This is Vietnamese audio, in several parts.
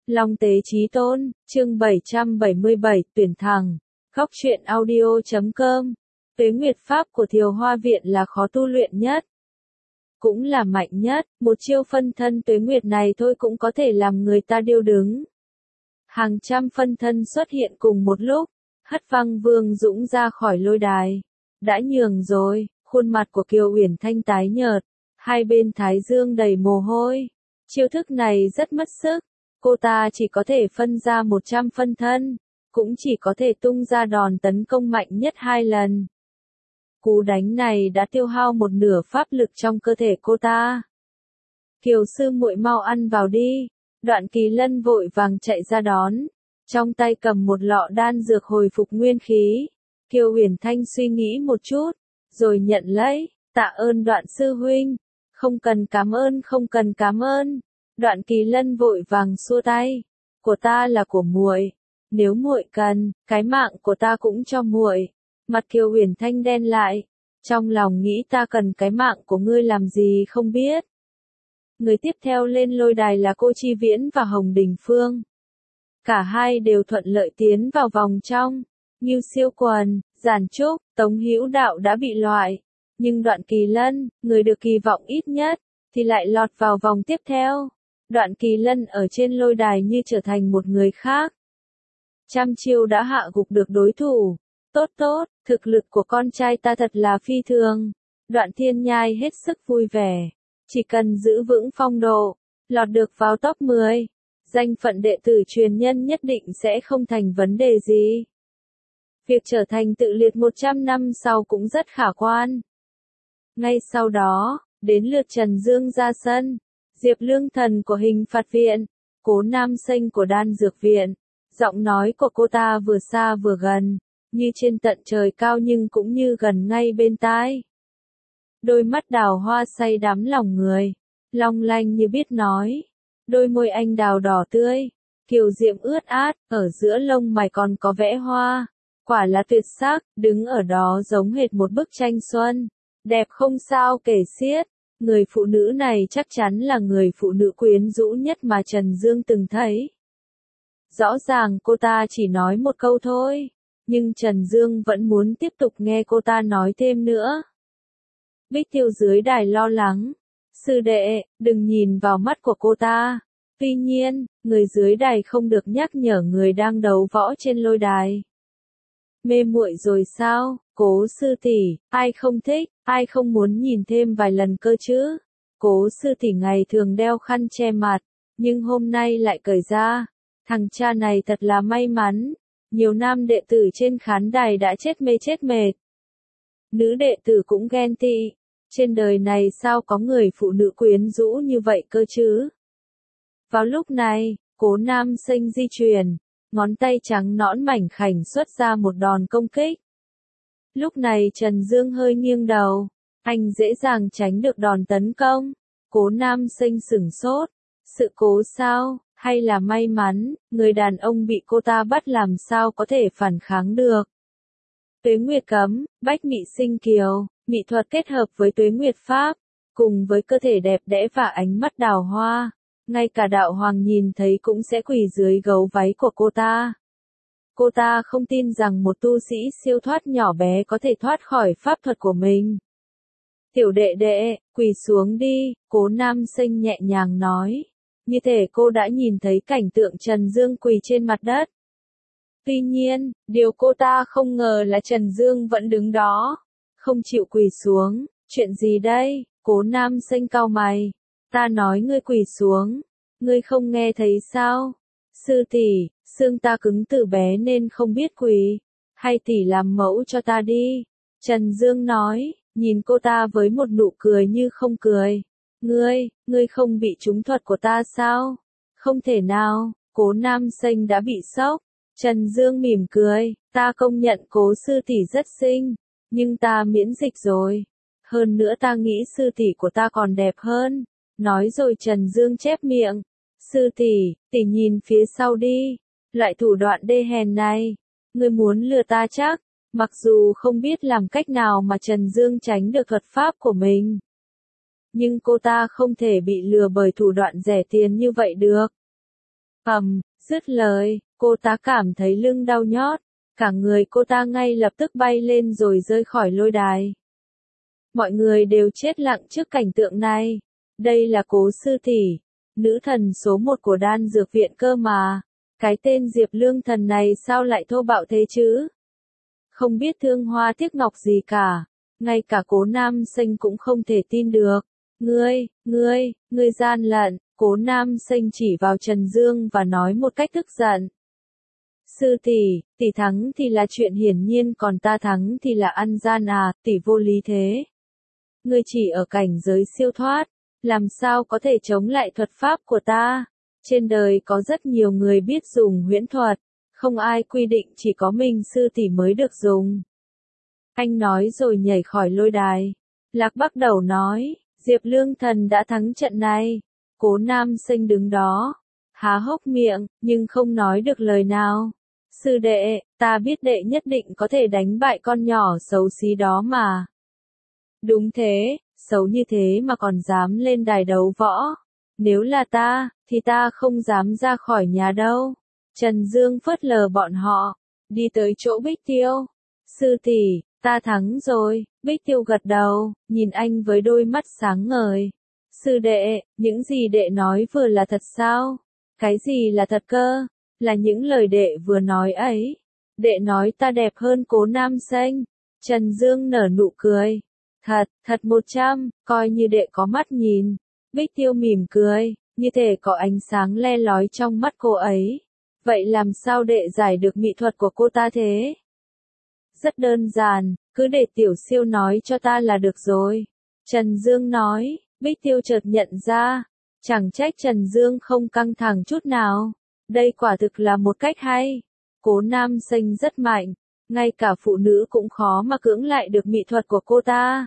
Long Tế Chí Tôn, chương 777, tuyển thẳng. Góc truyện audio.com. Tuế Nguyệt Pháp của Thiều Hoa Viện là khó tu luyện nhất, cũng là mạnh nhất, một chiêu phân thân Tuế Nguyệt này thôi cũng có thể làm người ta điêu đứng. Hàng trăm phân thân xuất hiện cùng một lúc, hất văng Vương Dũng ra khỏi lôi đài. Đã nhường rồi, khuôn mặt của Kiều Uyển Thanh tái nhợt, hai bên thái dương đầy mồ hôi. Chiêu thức này rất mất sức, cô ta chỉ có thể phân ra 100 phân thân, cũng chỉ có thể tung ra đòn tấn công mạnh nhất 2 lần. Cú đánh này đã tiêu hao một nửa pháp lực trong cơ thể cô ta. Kiều sư muội mau ăn vào đi. Đoạn Kỳ Lân vội vàng chạy ra đón, trong tay cầm một lọ đan dược hồi phục nguyên khí. Kiều Uyển Thanh suy nghĩ một chút, rồi nhận lấy, tạ ơn Đoạn sư huynh. Không cần cảm ơn, không cần cảm ơn. Đoạn Kỳ Lân vội vàng xua tay, của ta là của muội, nếu muội cần, cái mạng của ta cũng cho muội. Mặt Kiều Uyển Thanh đen lại, trong lòng nghĩ ta cần cái mạng của ngươi làm gì không biết. Người tiếp theo lên lôi đài là Cô Chi Viễn và Hồng Đình Phương. Cả hai đều thuận lợi tiến vào vòng trong. Ngưu Siêu Quần, Giản Trúc, Tống Hữu Đạo đã bị loại, nhưng Đoạn Kỳ Lân, người được kỳ vọng ít nhất, thì lại lọt vào vòng tiếp theo. Đoạn Kỳ Lân ở trên lôi đài như trở thành một người khác. Trăm chiêu đã hạ gục được đối thủ. Tốt tốt, thực lực của con trai ta thật là phi thường. Đoạn Thiên Nhai hết sức vui vẻ. Chỉ cần giữ vững phong độ, lọt được vào top 10, danh phận đệ tử truyền nhân nhất định sẽ không thành vấn đề gì. Việc trở thành tự liệt 100 năm sau cũng rất khả quan. Ngay sau đó, đến lượt Trần Dương ra sân. Diệp Lương Thần của Hình Phạt Viện, Cố Nam Xanh của Đan Dược Viện. Giọng nói của cô ta vừa xa vừa gần, như trên tận trời cao nhưng cũng như gần ngay bên tai. Đôi mắt đào hoa say đắm lòng người, long lanh như biết nói. Đôi môi anh đào đỏ tươi, kiều diễm ướt át, ở giữa lông mày còn có vẽ hoa. Quả là tuyệt sắc, đứng ở đó giống hệt một bức tranh xuân. Đẹp không sao kể xiết. Người phụ nữ này chắc chắn là người phụ nữ quyến rũ nhất mà Trần Dương từng thấy. Rõ ràng cô ta chỉ nói một câu thôi, nhưng Trần Dương vẫn muốn tiếp tục nghe cô ta nói thêm nữa. Bích Tiêu dưới đài lo lắng. Sư đệ, đừng nhìn vào mắt của cô ta. Tuy nhiên, người dưới đài không được nhắc nhở người đang đấu võ trên lôi đài. Mê muội rồi sao, Cố sư tỷ, ai không thích, ai không muốn nhìn thêm vài lần cơ chứ. Cố sư tỷ ngày thường đeo khăn che mặt, nhưng hôm nay lại cởi ra. Thằng cha này thật là may mắn. Nhiều nam đệ tử trên khán đài đã chết mê chết mệt. Nữ đệ tử cũng ghen tị. Trên đời này sao có người phụ nữ quyến rũ như vậy cơ chứ? Vào lúc này, Cố Nam Xanh di chuyển, ngón tay trắng nõn mảnh khảnh xuất ra một đòn công kích. Lúc này Trần Dương hơi nghiêng đầu, anh dễ dàng tránh được đòn tấn công. Cố Nam Xanh sửng sốt, sự cố sao, hay là may mắn, người đàn ông bị cô ta bắt làm sao có thể phản kháng được. Tuế Nguyệt Cấm, Bách Mị Sinh Kiều, mỹ thuật kết hợp với Tuế Nguyệt Pháp, cùng với cơ thể đẹp đẽ và ánh mắt đào hoa, ngay cả đạo hoàng nhìn thấy cũng sẽ quỳ dưới gấu váy của cô ta. Cô ta không tin rằng một tu sĩ siêu thoát nhỏ bé có thể thoát khỏi pháp thuật của mình. Tiểu đệ đệ, quỳ xuống đi, Cố Nam Xanh nhẹ nhàng nói. Như thể cô đã nhìn thấy cảnh tượng Trần Dương quỳ trên mặt đất. Tuy nhiên, điều cô ta không ngờ là Trần Dương vẫn đứng đó, không chịu quỳ xuống. Chuyện gì đây? Cố Nam Xanh cau mày. Ta nói ngươi quỳ xuống, ngươi không nghe thấy sao? Sư tỷ, xương ta cứng từ bé nên không biết quỳ, hay tỷ làm mẫu cho ta đi. Trần Dương nói, nhìn cô ta với một nụ cười như không cười. Ngươi không bị trúng thuật của ta sao? Không thể nào, Cố Nam Xanh đã bị sốc. Trần Dương mỉm cười, ta công nhận Cố sư tỷ rất xinh, nhưng ta miễn dịch rồi. Hơn nữa ta nghĩ sư tỷ của ta còn đẹp hơn. Nói rồi Trần Dương chép miệng. Sư tỷ, tỷ nhìn phía sau đi. Loại thủ đoạn đê hèn này, ngươi muốn lừa ta chắc. Mặc dù không biết làm cách nào mà Trần Dương tránh được thuật pháp của mình, nhưng cô ta không thể bị lừa bởi thủ đoạn rẻ tiền như vậy được. Dứt lời, cô ta cảm thấy lưng đau nhót, cả người cô ta ngay lập tức bay lên rồi rơi khỏi lôi đài. Mọi người đều chết lặng trước cảnh tượng này. Đây là Cố sư tỷ, nữ thần số 1 của đan dược viện cơ mà. Cái tên Diệp Lương Thần này sao lại thô bạo thế chứ? Không biết thương hoa tiếc ngọc gì cả. Ngay cả Cố Nam Xanh cũng không thể tin được. Ngươi gian lận. Cố Nam Xanh chỉ vào Trần Dương và nói một cách tức giận. Sư tỷ thắng thì là chuyện hiển nhiên, còn ta thắng thì là ăn gian à, tỷ vô lý thế. Ngươi chỉ ở cảnh giới siêu thoát, làm sao có thể chống lại thuật pháp của ta? Trên đời có rất nhiều người biết dùng huyễn thuật, không ai quy định chỉ có mình sư tỷ mới được dùng. Anh nói rồi nhảy khỏi lôi đài. Lạc Bắc Đầu nói, Diệp Lương Thần đã thắng trận này. Cố Nam Xanh đứng đó, há hốc miệng, nhưng không nói được lời nào. Sư đệ, ta biết đệ nhất định có thể đánh bại con nhỏ xấu xí đó mà. Đúng thế, xấu như thế mà còn dám lên đài đấu võ. Nếu là ta, thì ta không dám ra khỏi nhà đâu. Trần Dương phớt lờ bọn họ, đi tới chỗ Bích Tiêu. Sư tỷ, ta thắng rồi. Bích Tiêu gật đầu, nhìn anh với đôi mắt sáng ngời. Sư đệ, những gì đệ nói vừa là thật sao? Cái gì là thật cơ? Là những lời đệ vừa nói ấy. Đệ nói ta đẹp hơn Cố Nam Xanh. Trần Dương nở nụ cười. Thật 100, coi như đệ có mắt nhìn. Bích Tiêu mỉm cười, như thể có ánh sáng le lói trong mắt cô ấy. Vậy làm sao đệ giải được mỹ thuật của cô ta thế? Rất đơn giản, cứ để Tiểu Siêu nói cho ta là được rồi. Trần Dương nói. Bích Tiêu chợt nhận ra, chẳng trách Trần Dương không căng thẳng chút nào. Đây quả thực là một cách hay. Cố Nam Xanh rất mạnh, ngay cả phụ nữ cũng khó mà cưỡng lại được mỹ thuật của cô ta.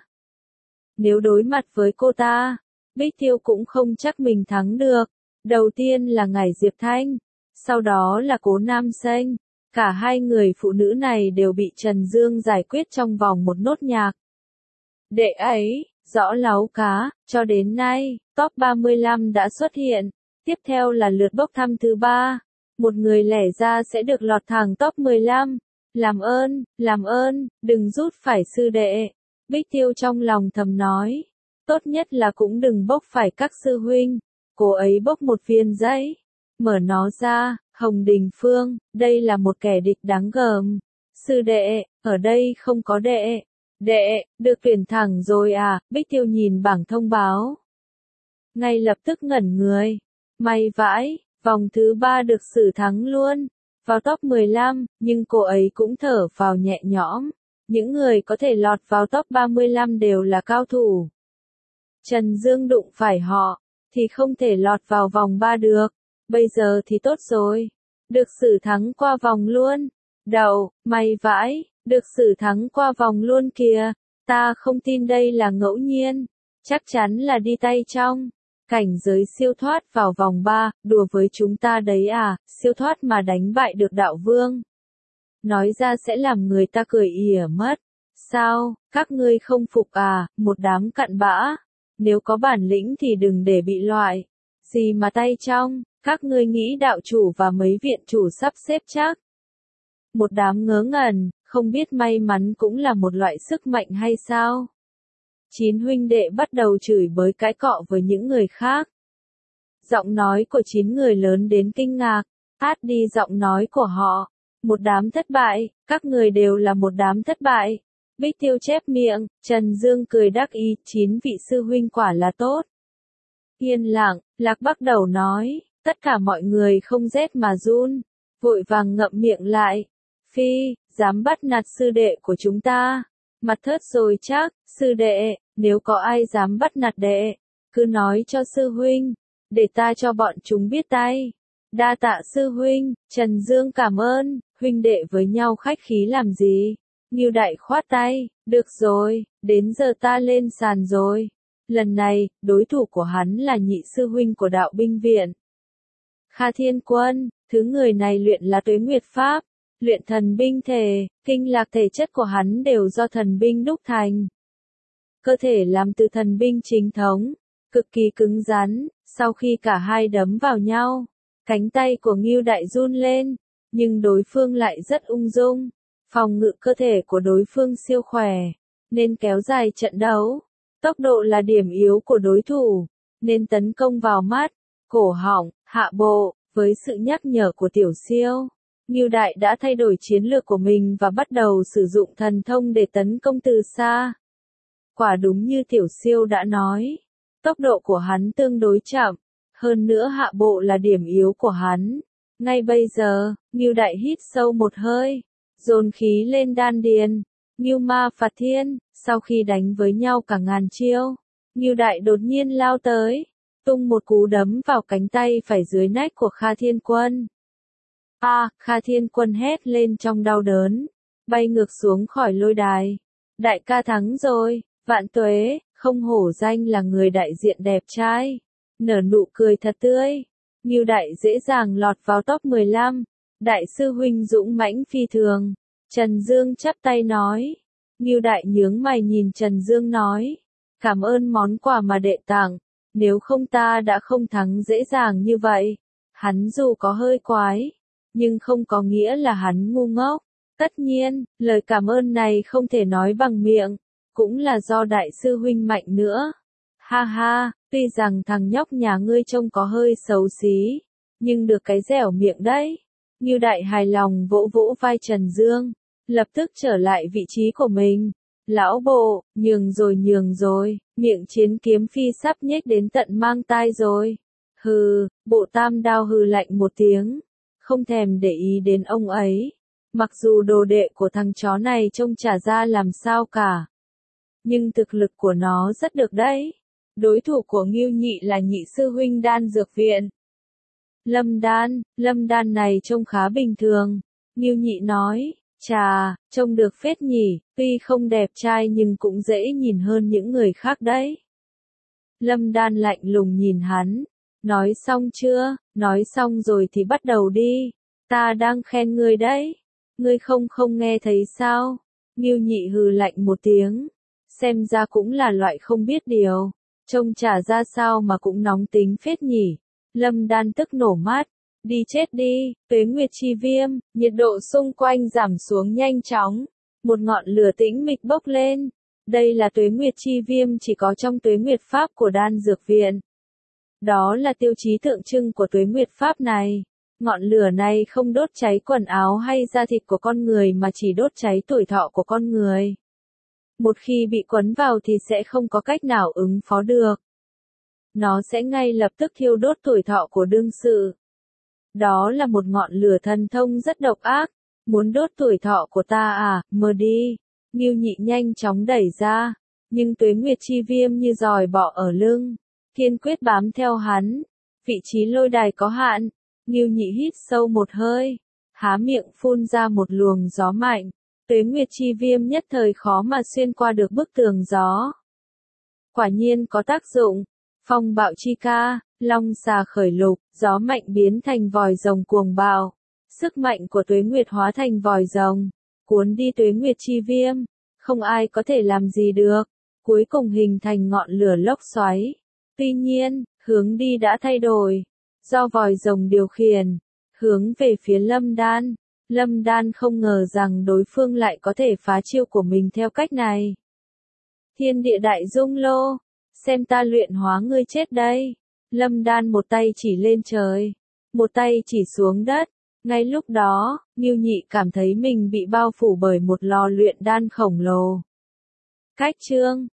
Nếu đối mặt với cô ta, Bích Tiêu cũng không chắc mình thắng được. Đầu tiên là Ngải Diệp Thanh, sau đó là Cố Nam Xanh. Cả hai người phụ nữ này đều bị Trần Dương giải quyết trong vòng một nốt nhạc. Đệ ấy, rõ láu cá, cho đến nay, top 35 đã xuất hiện. Tiếp theo là lượt bốc thăm thứ 3. Một người lẻ ra sẽ được lọt thẳng top 15. Làm ơn, đừng rút phải sư đệ. Bích Tiêu trong lòng thầm nói. Tốt nhất là cũng đừng bốc phải các sư huynh. Cô ấy bốc một viên giấy. Mở nó ra, Hồng Đình Phương, đây là một kẻ địch đáng gờm. Sư đệ, ở đây không có đệ. Đệ, được tuyển thẳng rồi à? Bích Tiêu nhìn bảng thông báo. Ngay lập tức ngẩn người. May vãi, vòng thứ 3 được xử thắng luôn. Vào top 15, nhưng cô ấy cũng thở phào nhẹ nhõm. Những người có thể lọt vào top 35 đều là cao thủ. Trần Dương đụng phải họ, thì không thể lọt vào vòng 3 được. Bây giờ thì tốt rồi. Được xử thắng qua vòng luôn. Đậu, may vãi. Được xử thắng qua vòng luôn kìa. Ta không tin đây là ngẫu nhiên. Chắc chắn là đi tay trong. Cảnh giới siêu thoát vào vòng 3, đùa với chúng ta đấy à, siêu thoát mà đánh bại được đạo vương. Nói ra sẽ làm người ta cười ỉa mất. Sao, các ngươi không phục à, một đám cặn bã. Nếu có bản lĩnh thì đừng để bị loại. Gì mà tay trong, các ngươi nghĩ đạo chủ và mấy viện chủ sắp xếp chắc. Một đám ngớ ngẩn, không biết may mắn cũng là một loại sức mạnh hay sao? 9 huynh đệ bắt đầu chửi bới cãi cọ với những người khác. Giọng nói của 9 người lớn đến kinh ngạc, át đi giọng nói của họ. Một đám thất bại, các người đều là một đám thất bại. Bích Tiêu chép miệng, Trần Dương cười đắc ý, 9 vị sư huynh quả là tốt. Yên lặng, Lạc Bắc Đầu nói, tất cả mọi người không rét mà run, vội vàng ngậm miệng lại. Phi, dám bắt nạt sư đệ của chúng ta. Mặt thớt rồi chắc, sư đệ, nếu có ai dám bắt nạt đệ, cứ nói cho sư huynh, để ta cho bọn chúng biết tay. Đa tạ sư huynh, Trần Dương cảm ơn, huynh đệ với nhau khách khí làm gì. Ngưu Đại khoát tay, được rồi, đến giờ ta lên sàn rồi. Lần này, đối thủ của hắn là nhị sư huynh của đạo binh viện. Kha Thiên Quân, thứ người này luyện là Tuế Nguyệt Pháp. Luyện thần binh thể, kinh lạc thể chất của hắn đều do thần binh đúc thành. Cơ thể làm từ thần binh chính thống, cực kỳ cứng rắn, sau khi cả hai đấm vào nhau, Cánh tay của Ngưu Đại run lên, nhưng đối phương lại rất ung dung. Phòng ngự cơ thể của đối phương siêu khỏe, nên kéo dài trận đấu. Tốc độ là điểm yếu của đối thủ, nên tấn công vào mắt, cổ họng, hạ bộ. Với sự nhắc nhở của Tiểu Siêu, Ngưu Đại đã thay đổi chiến lược của mình và bắt đầu sử dụng thần thông để tấn công từ xa. Quả đúng như Tiểu Siêu đã nói, tốc độ của hắn tương đối chậm, hơn nữa hạ bộ là điểm yếu của hắn. Ngay bây giờ, Ngưu Đại hít sâu một hơi, dồn khí lên đan điền. Ngưu Ma Phạt Thiên, sau khi đánh với nhau cả ngàn chiêu, Ngưu Đại đột nhiên lao tới, tung một cú đấm vào cánh tay phải dưới nách của Kha Thiên Quân. Kha Thiên Quân hét lên trong đau đớn, bay ngược xuống khỏi lôi đài. Đại ca thắng rồi, vạn tuế, không hổ danh là người đại diện đẹp trai. Nở nụ cười thật tươi. Ngưu Đại dễ dàng lọt vào top 15. Đại sư huynh dũng mãnh phi thường. Trần Dương chắp tay nói. Ngưu Đại nhướng mày nhìn Trần Dương nói. Cảm ơn món quà mà đệ tặng. Nếu không ta đã không thắng dễ dàng như vậy. Hắn dù có hơi quái, nhưng không có nghĩa là hắn ngu ngốc. Tất nhiên, lời cảm ơn này không thể nói bằng miệng, cũng là do đại sư huynh mạnh nữa. Ha ha, tuy rằng thằng nhóc nhà ngươi trông có hơi xấu xí, nhưng được cái dẻo miệng đấy. Ngưu Đại hài lòng vỗ vỗ vai Trần Dương, lập tức trở lại vị trí của mình. Lão bộ, nhường rồi, miệng chiến kiếm phi sắp nhếch đến tận mang tai rồi. Hừ, bộ Tam Đao hừ lạnh một tiếng, không thèm để ý đến ông ấy. Mặc dù đồ đệ của thằng chó này trông chả ra làm sao cả, nhưng thực lực của nó rất được đấy. Đối thủ của Ngưu Nhị là nhị sư huynh Đan Dược Viện. Lâm Đan này trông khá bình thường. Ngưu Nhị nói, chà, trông được phết nhỉ, tuy không đẹp trai nhưng cũng dễ nhìn hơn những người khác đấy. Lâm Đan lạnh lùng nhìn hắn, nói xong chưa? Nói xong rồi thì bắt đầu đi. Ta đang khen ngươi đấy. Ngươi không nghe thấy sao? Ngưu Nhị hừ lạnh một tiếng. Xem ra cũng là loại không biết điều. Trông chả ra sao mà cũng nóng tính phết nhỉ. Lâm Đan tức nổ mát. Đi chết đi, Tuế Nguyệt Chi Viêm. Nhiệt độ xung quanh giảm xuống nhanh chóng. Một ngọn lửa tĩnh mịch bốc lên. Đây là Tuế Nguyệt Chi Viêm chỉ có trong Tuế Nguyệt Pháp của Đan Dược Viện. Đó là tiêu chí tượng trưng của Tuế Nguyệt Pháp này. Ngọn lửa này không đốt cháy quần áo hay da thịt của con người mà chỉ đốt cháy tuổi thọ của con người. Một khi bị quấn vào thì sẽ không có cách nào ứng phó được. Nó sẽ ngay lập tức thiêu đốt tuổi thọ của đương sự. Đó là một ngọn lửa thần thông rất độc ác. Muốn đốt tuổi thọ của ta à, mơ đi. Ngưu Nhị nhanh chóng đẩy ra. Nhưng Tuế Nguyệt Chi Viêm như giòi bọ ở lưng, kiên quyết bám theo hắn. Vị trí lôi đài có hạn. Ngưu Nhị hít sâu một hơi, há miệng phun ra một luồng gió mạnh. Tuế Nguyệt Chi Viêm nhất thời khó mà xuyên qua được bức tường gió. Quả nhiên có tác dụng. Phong bạo chi ca, long xà khởi lục, gió mạnh biến thành vòi rồng cuồng bạo. Sức mạnh của Tuế Nguyệt hóa thành vòi rồng, cuốn đi Tuế Nguyệt Chi Viêm. Không ai có thể làm gì được. Cuối cùng hình thành ngọn lửa lốc xoáy. Tuy nhiên, hướng đi đã thay đổi. Do vòi rồng điều khiển, hướng về phía Lâm Đan. Lâm Đan không ngờ rằng đối phương lại có thể phá chiêu của mình theo cách này. Thiên địa đại dung lô, xem ta luyện hóa ngươi chết đây. Lâm Đan một tay chỉ lên trời, một tay chỉ xuống đất. Ngay lúc đó, Ngưu Nhị cảm thấy mình bị bao phủ bởi một lò luyện đan khổng lồ. Cách chương